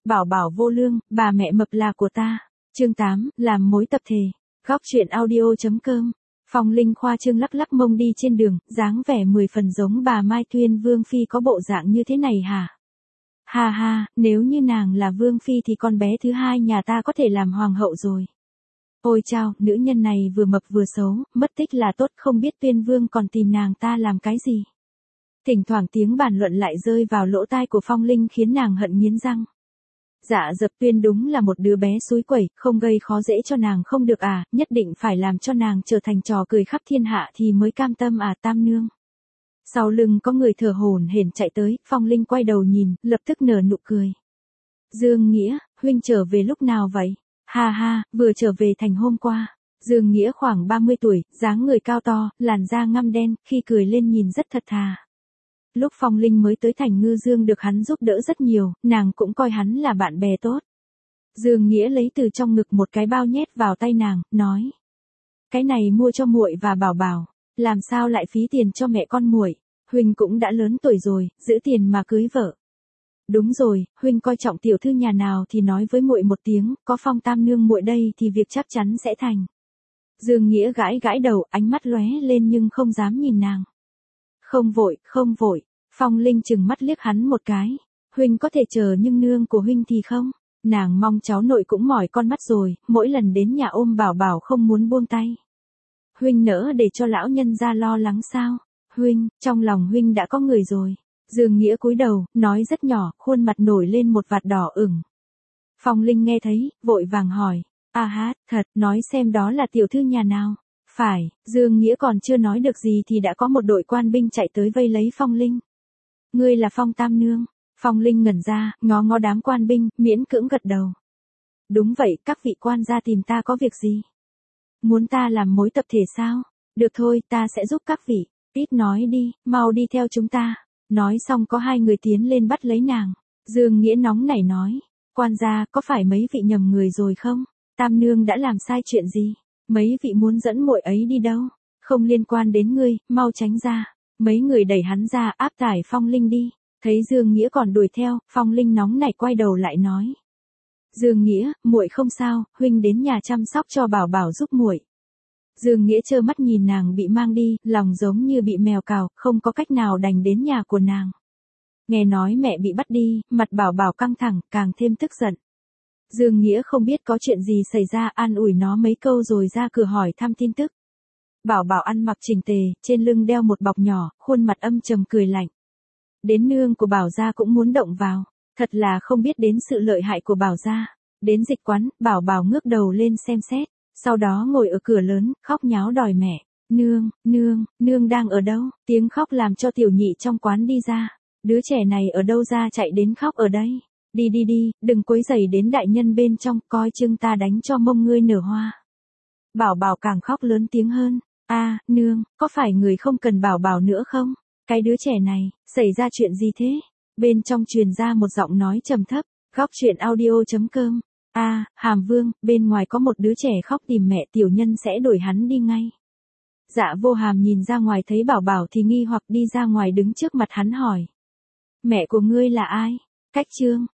Bảo bảo vô lương, bà mẹ mập là của ta. Chương 8, làm mối tập thể. Góc truyện audio.com. Phong Linh khoa trương lắc lắc mông đi trên đường, dáng vẻ 10 phần giống bà Mai Tuyên Vương Phi có bộ dạng như thế này hả? Ha ha, nếu như nàng là Vương Phi thì con bé thứ hai nhà ta có thể làm hoàng hậu rồi. Ôi chao, nữ nhân này vừa mập vừa xấu, mất tích là tốt, không biết Tuyên Vương còn tìm nàng ta làm cái gì. Thỉnh thoảng tiếng bàn luận lại rơi vào lỗ tai của Phong Linh khiến nàng hận nghiến răng. Dạ Dập Tuyên đúng là một đứa bé xúi quẩy, không gây khó dễ cho nàng không được à, nhất định phải làm cho nàng trở thành trò cười khắp thiên hạ thì mới cam tâm à tam nương. Sau lưng có người thở hổn hển chạy tới, Phong Linh quay đầu nhìn, lập tức nở nụ cười. Dương Nghĩa, huynh trở về lúc nào vậy? Ha ha, vừa trở về thành hôm qua. Dương Nghĩa khoảng 30 tuổi, dáng người cao to, làn da ngăm đen, khi cười lên nhìn rất thật thà. Lúc Phong Linh mới tới thành Ngư Dương được hắn giúp đỡ rất nhiều, nàng cũng coi hắn là bạn bè tốt. Dương Nghĩa lấy từ trong ngực một cái bao nhét vào tay nàng, nói: "Cái này mua cho muội và Bảo Bảo, làm sao lại phí tiền cho mẹ con muội, huynh cũng đã lớn tuổi rồi, giữ tiền mà cưới vợ." "Đúng rồi, huynh coi trọng tiểu thư nhà nào thì nói với muội một tiếng, có Phong tam nương muội đây thì việc chắc chắn sẽ thành." Dương Nghĩa gãi gãi đầu, ánh mắt lóe lên nhưng không dám nhìn nàng. Không vội, không vội." Phong Linh chừng mắt liếc hắn một cái. "Huynh có thể chờ nhưng nương của huynh thì không." Nàng mong cháu nội cũng mỏi con mắt rồi, mỗi lần đến nhà ôm Bảo Bảo không muốn buông tay. "Huynh nỡ để cho lão nhân gia lo lắng sao? Huynh, trong lòng huynh đã có người rồi." Dương Nghĩa cúi đầu, nói rất nhỏ, khuôn mặt nổi lên một vạt đỏ ửng. Phong Linh nghe thấy, vội vàng hỏi: "À hát, thật, nói xem đó là tiểu thư nhà nào?" "Phải." Dương Nghĩa còn chưa nói được gì thì đã có một đội quan binh chạy tới vây lấy Phong Linh. "Ngươi là Phong tam nương?" Phong Linh ngẩn ra, ngó ngó đám quan binh, miễn cưỡng gật đầu. "Đúng vậy, các vị quan gia tìm ta có việc gì? Muốn ta làm mối tập thể sao? Được thôi, ta sẽ giúp các vị. Ít nói đi, mau đi theo chúng ta." Nói xong có hai người tiến lên bắt lấy nàng. Dương Nghĩa nóng nảy nói: "Quan gia, có phải mấy vị nhầm người rồi không? Tam nương đã làm sai chuyện gì? Mấy vị muốn dẫn muội ấy đi đâu? Không liên quan đến ngươi, mau tránh ra." Mấy người đẩy hắn ra, áp tải Phong Linh đi. Thấy Dương Nghĩa còn đuổi theo, Phong Linh nóng nảy quay đầu lại nói: "Dương Nghĩa, muội không sao, huynh đến nhà chăm sóc cho Bảo Bảo giúp muội." Dương Nghĩa trơ mắt nhìn nàng bị mang đi, lòng giống như bị mèo cào, không có cách nào đành đến nhà của nàng. Nghe nói mẹ bị bắt đi, mặt Bảo Bảo căng thẳng, càng thêm tức giận. Dương Nghĩa không biết có chuyện gì xảy ra, an ủi nó mấy câu rồi ra cửa hỏi thăm tin tức. Bảo Bảo ăn mặc chỉnh tề, trên lưng đeo một bọc nhỏ, khuôn mặt âm trầm cười lạnh. Đến nương của Bảo gia cũng muốn động vào, thật là không biết đến sự lợi hại của Bảo gia. Đến dịch quán, Bảo Bảo ngước đầu lên xem xét, sau đó ngồi ở cửa lớn, khóc nháo đòi mẹ. "Nương, nương, nương đang ở đâu?" Tiếng khóc làm cho tiểu nhị trong quán đi ra. "Đứa trẻ này ở đâu ra chạy đến khóc ở đây? Đi đi đi, đừng quấy rầy đến đại nhân bên trong, coi chừng ta đánh cho mông ngươi nở hoa." Bảo Bảo càng khóc lớn tiếng hơn. "A, nương, có phải người không cần Bảo Bảo nữa không? Cái đứa trẻ này, xảy ra chuyện gì thế?" Bên trong truyền ra một giọng nói trầm thấp. Góc truyện audio.com. "A, Hàm Vương, bên ngoài có một đứa trẻ khóc tìm mẹ, tiểu nhân sẽ đuổi hắn đi ngay." Dạ Vô Hàm nhìn ra ngoài thấy Bảo Bảo thì nghi hoặc đi ra ngoài đứng trước mặt hắn hỏi: "Mẹ của ngươi là ai?" "Cách Trương."